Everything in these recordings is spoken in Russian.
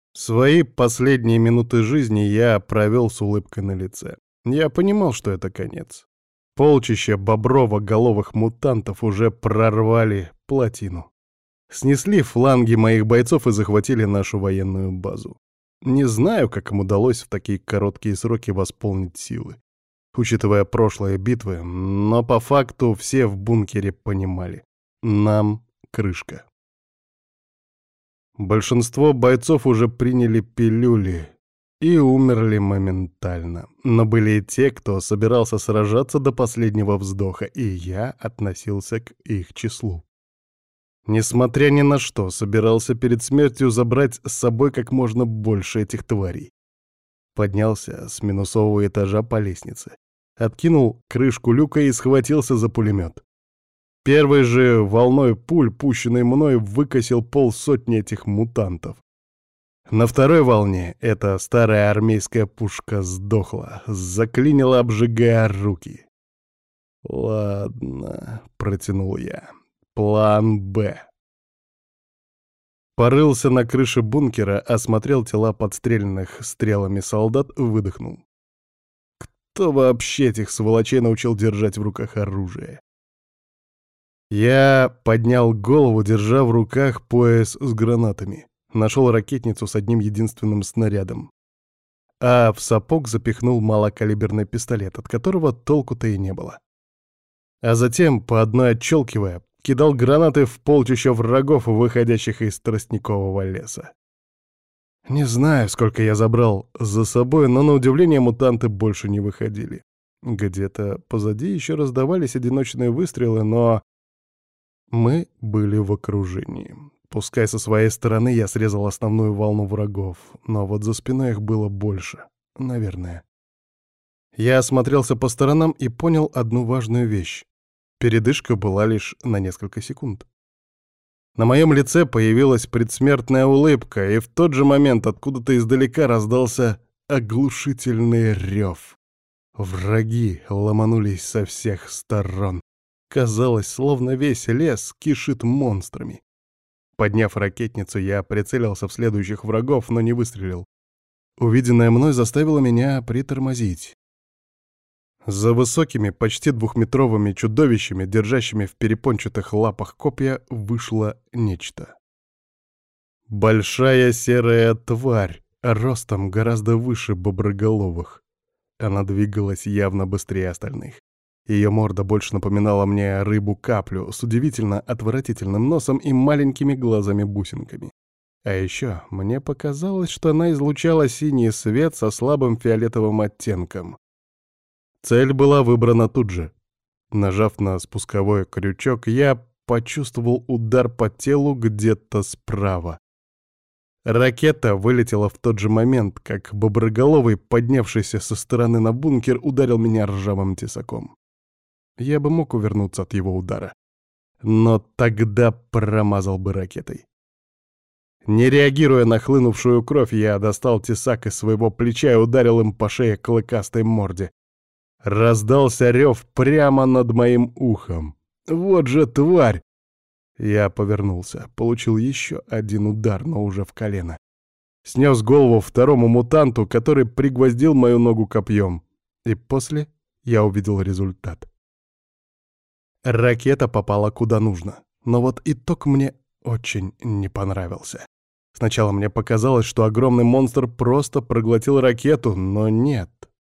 Свои последние минуты жизни я провел с улыбкой на лице. Я понимал, что это конец. Полчища боброво-головых мутантов уже прорвали плотину. Снесли фланги моих бойцов и захватили нашу военную базу. Не знаю, как им удалось в такие короткие сроки восполнить силы, учитывая прошлые битвы, но по факту все в бункере понимали. Нам крышка. Большинство бойцов уже приняли пилюли и умерли моментально. Но были и те, кто собирался сражаться до последнего вздоха, и я относился к их числу. Несмотря ни на что, собирался перед смертью забрать с собой как можно больше этих тварей. Поднялся с минусового этажа по лестнице, откинул крышку люка и схватился за пулемет. Первой же волной пуль, пущенной мной, выкосил полсотни этих мутантов. На второй волне эта старая армейская пушка сдохла, заклинила, обжигая руки. «Ладно», — протянул я, — «план Б». Порылся на крыше бункера, осмотрел тела подстреленных стрелами солдат, выдохнул. Кто вообще этих сволочей научил держать в руках оружие? Я поднял голову, держа в руках пояс с гранатами. Нашел ракетницу с одним единственным снарядом. А в сапог запихнул малокалиберный пистолет, от которого толку-то и не было. А затем, по одной отщелкивая, кидал гранаты в полчища врагов, выходящих из тростникового леса. Не знаю, сколько я забрал за собой, но на удивление мутанты больше не выходили. Где-то позади еще раздавались одиночные выстрелы, но мы были в окружении. Пускай со своей стороны я срезал основную волну врагов, но вот за спиной их было больше, наверное. Я осмотрелся по сторонам и понял одну важную вещь. Передышка была лишь на несколько секунд. На моем лице появилась предсмертная улыбка, и в тот же момент откуда-то издалека раздался оглушительный рев. Враги ломанулись со всех сторон. Казалось, словно весь лес кишит монстрами. Подняв ракетницу, я прицелился в следующих врагов, но не выстрелил. Увиденное мной заставило меня притормозить. За высокими, почти двухметровыми чудовищами, держащими в перепончатых лапах копья, вышло нечто. Большая серая тварь, ростом гораздо выше боброголовых. Она двигалась явно быстрее остальных. Ее морда больше напоминала мне рыбу-каплю с удивительно отвратительным носом и маленькими глазами-бусинками. А еще мне показалось, что она излучала синий свет со слабым фиолетовым оттенком. Цель была выбрана тут же. Нажав на спусковой крючок, я почувствовал удар по телу где-то справа. Ракета вылетела в тот же момент, как боброголовый, поднявшийся со стороны на бункер, ударил меня ржавым тесаком. Я бы мог увернуться от его удара, но тогда промазал бы ракетой. Не реагируя на хлынувшую кровь, я достал тесак из своего плеча и ударил им по шее клыкастой морде. Раздался рев прямо над моим ухом. Вот же тварь! Я повернулся, получил еще один удар, но уже в колено. Снес голову второму мутанту, который пригвоздил мою ногу копьем. И после я увидел результат. Ракета попала куда нужно, но вот итог мне очень не понравился. Сначала мне показалось, что огромный монстр просто проглотил ракету, но нет.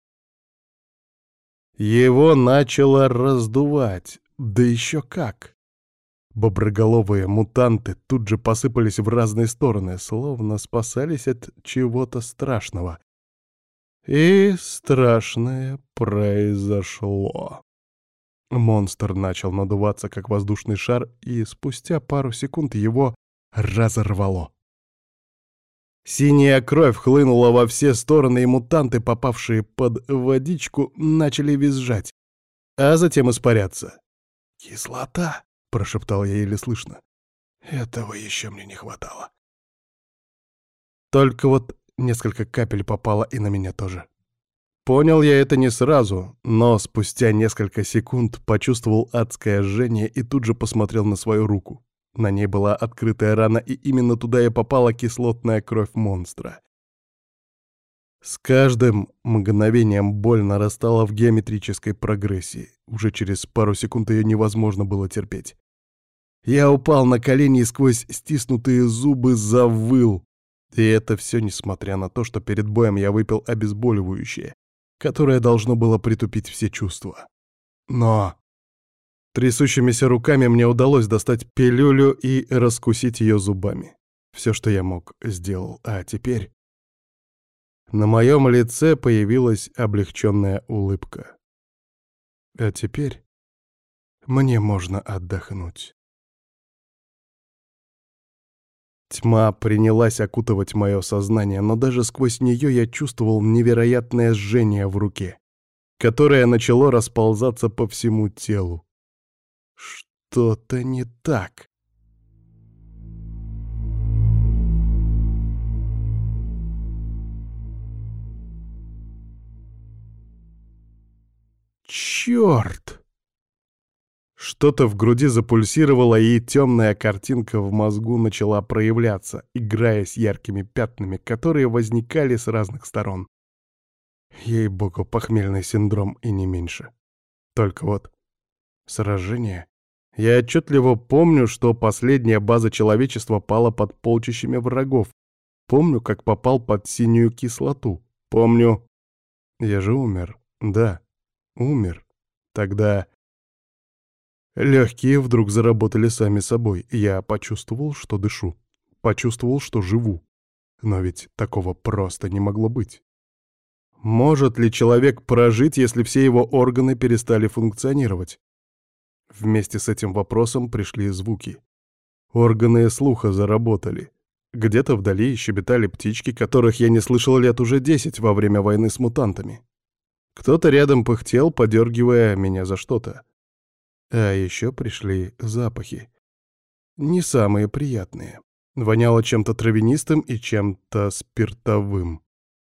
Его начало раздувать, да еще как. Боброголовые мутанты тут же посыпались в разные стороны, словно спасались от чего-то страшного. И страшное произошло. Монстр начал надуваться, как воздушный шар, и спустя пару секунд его разорвало. Синяя кровь хлынула во все стороны, и мутанты, попавшие под водичку, начали визжать, а затем испаряться. «Кислота!» — прошептал я еле слышно. «Этого еще мне не хватало». Только вот несколько капель попало и на меня тоже. Понял я это не сразу, но спустя несколько секунд почувствовал адское жжение и тут же посмотрел на свою руку. На ней была открытая рана, и именно туда и попала кислотная кровь монстра. С каждым мгновением боль нарастала в геометрической прогрессии. Уже через пару секунд ее невозможно было терпеть. Я упал на колени и сквозь стиснутые зубы завыл. И это все несмотря на то, что перед боем я выпил обезболивающее, которое должно было притупить все чувства. Но трясущимися руками мне удалось достать пилюлю и раскусить ее зубами. Все, что я мог, сделал. А теперь на моем лице появилась облегченная улыбка. А теперь мне можно отдохнуть. Тьма принялась окутывать мое сознание, но даже сквозь нее я чувствовал невероятное жжение в руке, которое начало расползаться по всему телу. Что-то не так. Черт! Что-то в груди запульсировало, и темная картинка в мозгу начала проявляться, играя с яркими пятнами, которые возникали с разных сторон. Ей-богу, похмельный синдром и не меньше. Только вот сражение. Я отчетливо помню, что последняя база человечества пала под полчищами врагов. Помню, как попал под синюю кислоту. Помню... Я же умер. Да, умер. Тогда... Легкие вдруг заработали сами собой. Я почувствовал, что дышу. Почувствовал, что живу. Но ведь такого просто не могло быть. Может ли человек прожить, если все его органы перестали функционировать? Вместе с этим вопросом пришли звуки. Органы слуха заработали. Где-то вдали щебетали птички, которых я не слышал лет уже 10 во время войны с мутантами. Кто-то рядом пыхтел, подергивая меня за что-то. А еще пришли запахи. Не самые приятные. Воняло чем-то травянистым и чем-то спиртовым.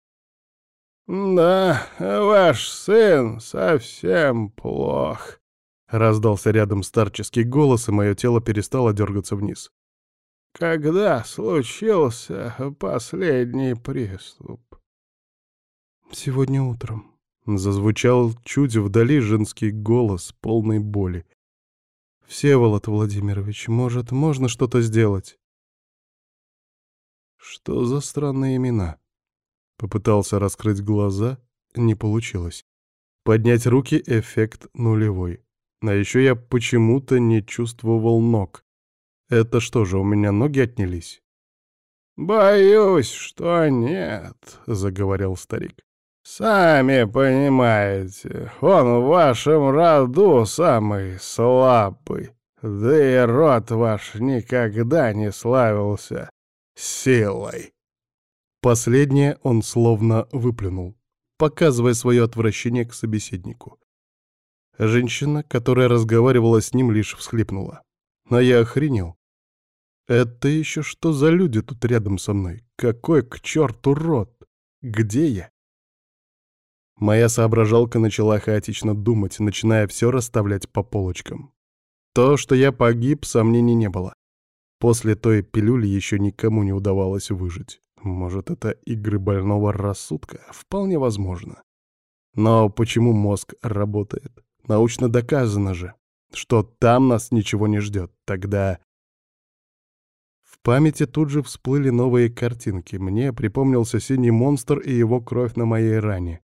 «Да, ваш сын совсем плох», — раздался рядом старческий голос, и мое тело перестало дергаться вниз. «Когда случился последний приступ?» «Сегодня утром», — зазвучал чуть вдали женский голос, полный боли. «Всеволод Владимирович, может, можно что-то сделать?» «Что за странные имена?» Попытался раскрыть глаза, не получилось. Поднять руки — эффект нулевой. А еще я почему-то не чувствовал ног. Это что же, у меня ноги отнялись? «Боюсь, что нет», — заговорил старик. «Сами понимаете, он в вашем роду самый слабый, да и род ваш никогда не славился силой». Последнее он словно выплюнул, показывая свое отвращение к собеседнику. Женщина, которая разговаривала с ним, лишь всхлипнула. А я охренел. Это еще что за люди тут рядом со мной? Какой к черту род? Где я? Моя соображалка начала хаотично думать, начиная все расставлять по полочкам. То, что я погиб, сомнений не было. После той пилюли еще никому не удавалось выжить. Может, это игры больного рассудка? Вполне возможно. Но почему мозг работает? Научно доказано же, что там нас ничего не ждет. Тогда... В памяти тут же всплыли новые картинки. Мне припомнился синий монстр и его кровь на моей ране.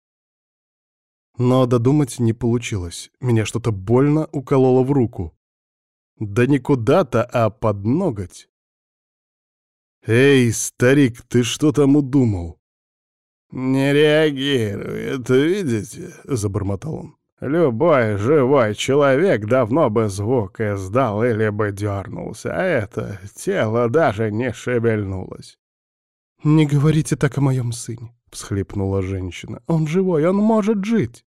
Но додумать не получилось. Меня что-то больно укололо в руку. Да не куда-то, а под ноготь. «Эй, старик, ты что там удумал?» «Не реагирует, видите?» — забормотал он. «Любой живой человек давно бы звук издал или бы дернулся, а это тело даже не шевельнулось». «Не говорите так о моем сыне», — всхлипнула женщина. «Он живой, он может жить».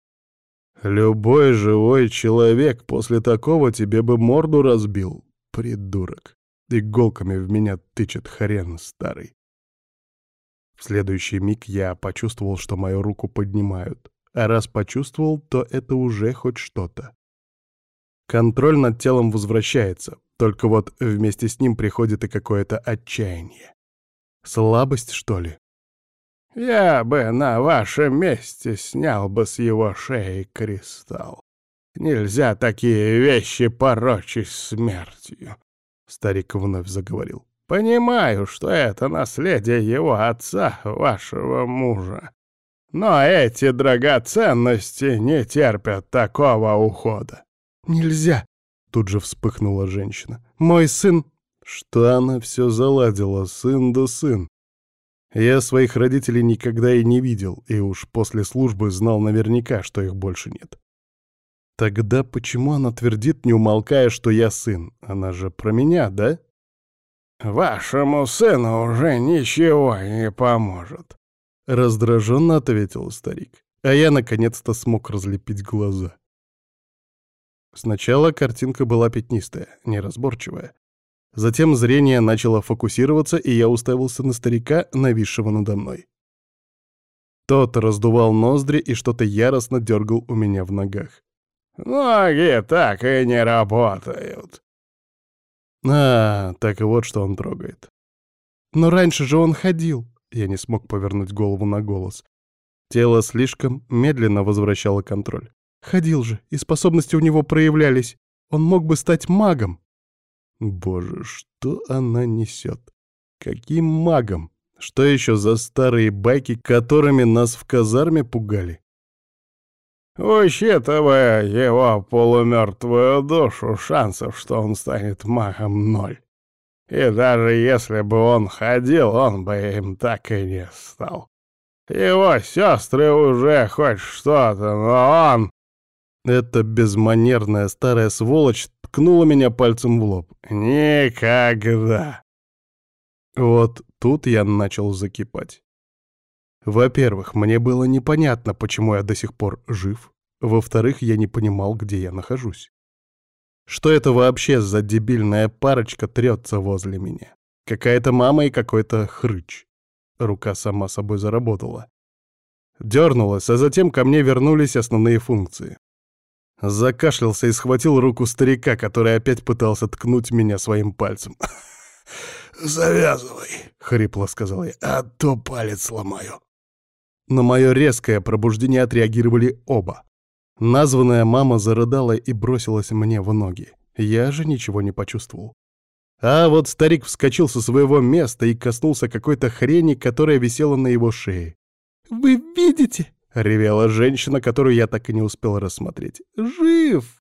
«Любой живой человек после такого тебе бы морду разбил, придурок. Иголками в меня тычет хрен старый». В следующий миг я почувствовал, что мою руку поднимают. А раз почувствовал, то это уже хоть что-то. Контроль над телом возвращается, только вот вместе с ним приходит и какое-то отчаяние. Слабость, что ли? Я бы на вашем месте снял бы с его шеи кристалл. Нельзя такие вещи порочить смертью. Старик вновь заговорил. Понимаю, что это наследие его отца, вашего мужа. Но эти драгоценности не терпят такого ухода. «Нельзя!» — тут же вспыхнула женщина. «Мой сын...» Что она все заладила, сын да сын. Я своих родителей никогда и не видел, и уж после службы знал наверняка, что их больше нет. Тогда почему она твердит, не умолкая, что я сын? Она же про меня, да? «Вашему сыну уже ничего не поможет», — раздраженно ответил старик. А я наконец-то смог разлепить глаза. Сначала картинка была пятнистая, неразборчивая. Затем зрение начало фокусироваться, и я уставился на старика, нависшего надо мной. Тот раздувал ноздри и что-то яростно дергал у меня в ногах. «Ноги так и не работают». Так вот, что он трогает. Но раньше же он ходил. Я не смог повернуть голову на голос. Тело слишком медленно возвращало контроль. Ходил же, и способности у него проявлялись. Он мог бы стать магом. Боже, что она несет? Каким магом? Что еще за старые байки, которыми нас в казарме пугали? Учитывая его полумертвую душу, шансов, что он станет магом, 0. И даже если бы он ходил, он бы им так и не стал. Его сестры уже хоть что-то, но он... Эта безманерная старая сволочь ткнула меня пальцем в лоб. Никогда. Вот тут я начал закипать. Во-первых, мне было непонятно, почему я до сих пор жив. Во-вторых, я не понимал, где я нахожусь. Что это вообще за дебильная парочка трется возле меня? Какая-то мама и какой-то хрыч. Рука сама собой заработала. Дернулась, а затем ко мне вернулись основные функции. Закашлялся и схватил руку старика, который опять пытался ткнуть меня своим пальцем. «Завязывай», — хрипло сказал я, — «а то палец сломаю». На мое резкое пробуждение отреагировали оба. Названная мама зарыдала и бросилась мне в ноги. Я же ничего не почувствовал. А вот старик вскочил со своего места и коснулся какой-то хрени, которая висела на его шее. «Вы видите?» — ревела женщина, которую я так и не успел рассмотреть. «Жив!»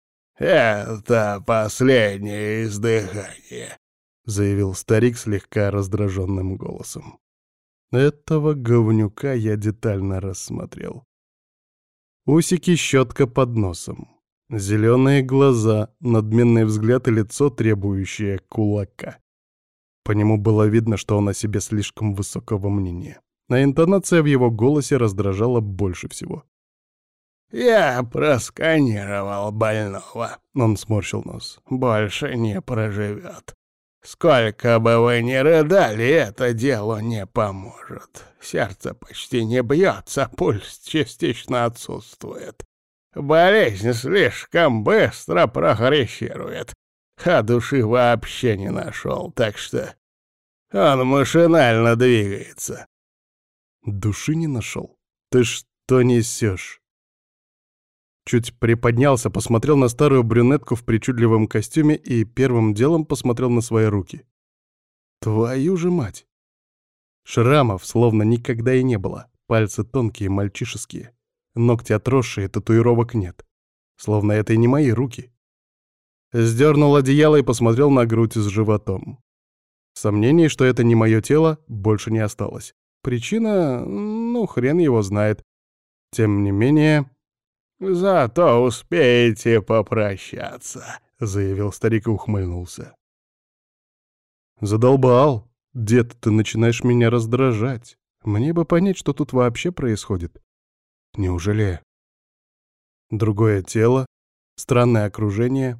«Это последнее издыхание», — заявил старик слегка раздраженным голосом. Этого говнюка я детально рассмотрел. Усики, щетка под носом. Зеленые глаза, надменный взгляд и лицо, требующее кулака. По нему было видно, что он о себе слишком высокого мнения. А интонация в его голосе раздражала больше всего. «Я просканировал больного», — он сморщил нос. «Больше не проживет. Сколько бы вы ни рыдали, это делу не поможет. Сердце почти не бьется, пульс частично отсутствует. Болезнь слишком быстро прогрессирует, а души вообще не нашел, так что он машинально двигается». «Души не нашел? Ты что несешь?» Чуть приподнялся, посмотрел на старую брюнетку в причудливом костюме и первым делом посмотрел на свои руки. Твою же мать! Шрамов словно никогда и не было. Пальцы тонкие, мальчишеские. Ногти отросшие, татуировок нет. Словно это и не мои руки. Сдернул одеяло и посмотрел на грудь с животом. Сомнений, что это не мое тело, больше не осталось. Причина, хрен его знает. Тем не менее... «Зато успеете попрощаться», — заявил старик и ухмыльнулся. «Задолбал. Дед, ты начинаешь меня раздражать. Мне бы понять, что тут вообще происходит. Неужели...» Другое тело, странное окружение.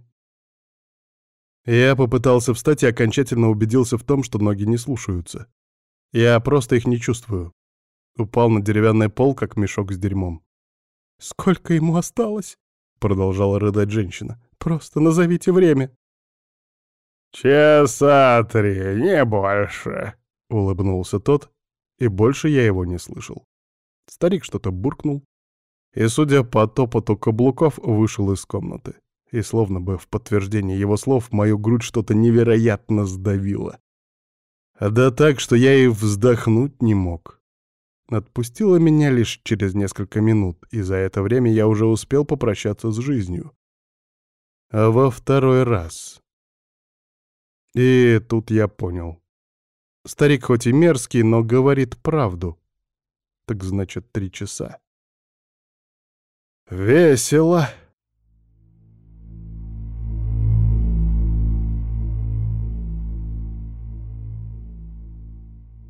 Я попытался встать и окончательно убедился в том, что ноги не слушаются. Я просто их не чувствую. Упал на деревянный пол, как мешок с дерьмом. «Сколько ему осталось?» — продолжала рыдать женщина. Просто назовите время». «Часа 3, не больше», — улыбнулся тот, и больше я его не слышал. Старик что-то буркнул, и, судя по топоту каблуков, вышел из комнаты. И словно бы в подтверждение его слов мою грудь что-то невероятно сдавило. Да так, что я и вздохнуть не мог. Отпустила меня лишь через несколько минут, и за это время я уже успел попрощаться с жизнью. А во второй раз. И тут я понял. Старик хоть и мерзкий, но говорит правду. Так значит, 3 часа. Весело.